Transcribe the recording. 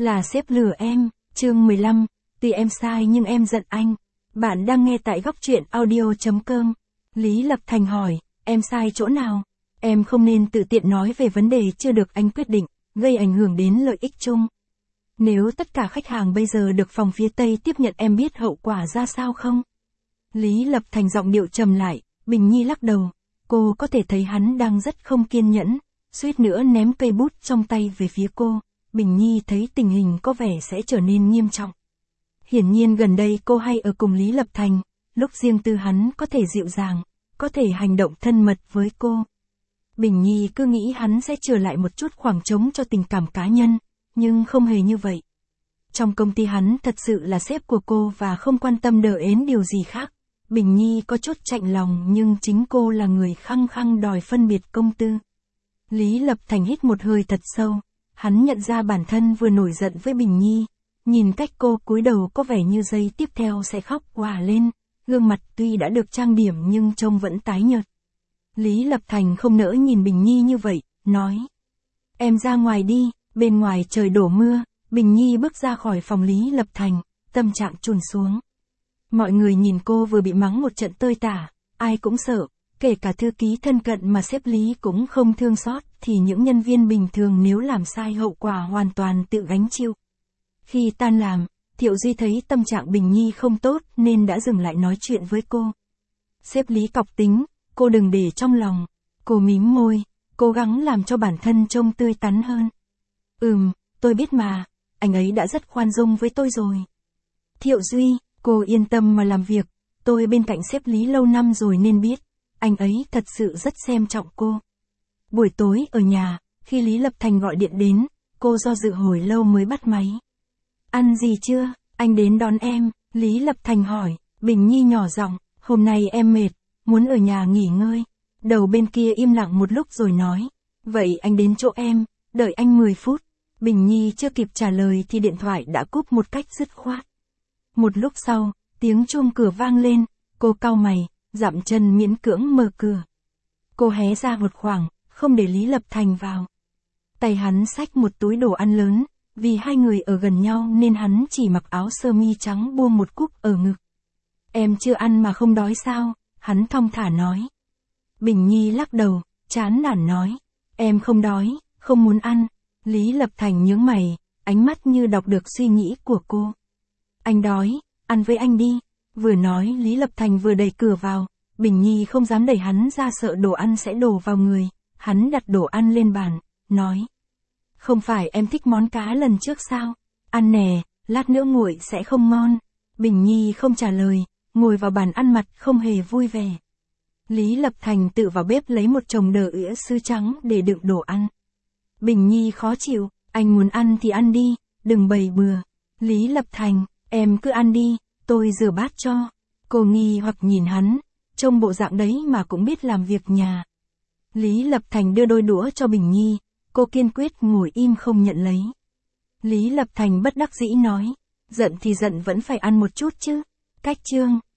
Là sếp lừa em, chương 15, tuy em sai nhưng em giận anh. Bạn đang nghe tại góc truyện audio.com. Lý Lập Thành hỏi, em sai chỗ nào? Em không nên tự tiện nói về vấn đề chưa được anh quyết định, gây ảnh hưởng đến lợi ích chung. Nếu tất cả khách hàng bây giờ được phòng phía Tây tiếp nhận em biết hậu quả ra sao không? Lý Lập Thành giọng điệu trầm lại, Bình Nhi lắc đầu. Cô có thể thấy hắn đang rất không kiên nhẫn, suýt nữa ném cây bút trong tay về phía cô. Bình Nhi thấy tình hình có vẻ sẽ trở nên nghiêm trọng. Hiển nhiên gần đây cô hay ở cùng Lý Lập Thành, lúc riêng tư hắn có thể dịu dàng, có thể hành động thân mật với cô. Bình Nhi cứ nghĩ hắn sẽ trở lại một chút khoảng trống cho tình cảm cá nhân, nhưng không hề như vậy. Trong công ty hắn thật sự là sếp của cô và không quan tâm đờ ến điều gì khác. Bình Nhi có chút chạnh lòng nhưng chính cô là người khăng khăng đòi phân biệt công tư. Lý Lập Thành hít một hơi thật sâu. Hắn nhận ra bản thân vừa nổi giận với Bình Nhi, nhìn cách cô cúi đầu có vẻ như giây tiếp theo sẽ khóc òa lên, gương mặt tuy đã được trang điểm nhưng trông vẫn tái nhợt. Lý Lập Thành không nỡ nhìn Bình Nhi như vậy, nói. Em ra ngoài đi, bên ngoài trời đổ mưa. Bình Nhi bước ra khỏi phòng Lý Lập Thành, tâm trạng chùn xuống. Mọi người nhìn cô vừa bị mắng một trận tơi tả, ai cũng sợ. Kể cả thư ký thân cận mà sếp Lý cũng không thương xót, thì những nhân viên bình thường nếu làm sai hậu quả hoàn toàn tự gánh chịu. Khi tan làm, Thiệu Duy thấy tâm trạng Bình Nhi không tốt nên đã dừng lại nói chuyện với cô. Sếp Lý cọc tính, cô đừng để trong lòng. Cô mím môi, cố gắng làm cho bản thân trông tươi tắn hơn. Tôi biết mà, anh ấy đã rất khoan dung với tôi rồi. Thiệu Duy, cô yên tâm mà làm việc, tôi bên cạnh sếp Lý lâu năm rồi nên biết. Anh ấy thật sự rất xem trọng cô. Buổi tối ở nhà, khi Lý Lập Thành gọi điện đến, cô do dự hồi lâu mới bắt máy. Ăn gì chưa? Anh đến đón em. Lý Lập Thành hỏi. Bình Nhi nhỏ giọng, hôm nay em mệt, muốn ở nhà nghỉ ngơi. Đầu bên kia im lặng một lúc rồi nói. Vậy anh đến chỗ em, đợi anh 10 phút. Bình Nhi chưa kịp trả lời thì điện thoại đã cúp một cách dứt khoát. Một lúc sau, tiếng chuông cửa vang lên, cô cau mày, dậm chân miễn cưỡng mở cửa. Cô hé ra một khoảng, không để Lý Lập Thành vào. Tay hắn xách một túi đồ ăn lớn, vì hai người ở gần nhau nên hắn chỉ mặc áo sơ mi trắng buông một cúc ở ngực. Em chưa ăn mà không đói sao? Hắn thong thả nói. Bình Nhi lắc đầu, chán nản nói. Em không đói, không muốn ăn. Lý Lập Thành nhướng mày, ánh mắt như đọc được suy nghĩ của cô. Anh đói, ăn với anh đi. Vừa nói Lý Lập Thành vừa đẩy cửa vào. Bình Nhi không dám đẩy hắn ra sợ đồ ăn sẽ đổ vào người. Hắn đặt đồ ăn lên bàn, nói. Không phải em thích món cá lần trước sao? Ăn nè, lát nữa nguội sẽ không ngon. Bình Nhi không trả lời, ngồi vào bàn ăn mặt không hề vui vẻ. Lý Lập Thành tự vào bếp lấy một chồng đờ ỉa sứ trắng để đựng đồ ăn. Bình Nhi khó chịu, anh muốn ăn thì ăn đi, đừng bày bừa. Lý Lập Thành, em cứ ăn đi, tôi rửa bát cho. Cô nghi hoặc nhìn hắn, trông bộ dạng đấy mà cũng biết làm việc nhà. Lý Lập Thành đưa đôi đũa cho Bình Nhi, cô kiên quyết ngồi im không nhận lấy. Lý Lập Thành bất đắc dĩ nói, giận thì giận vẫn phải ăn một chút chứ. Cách chương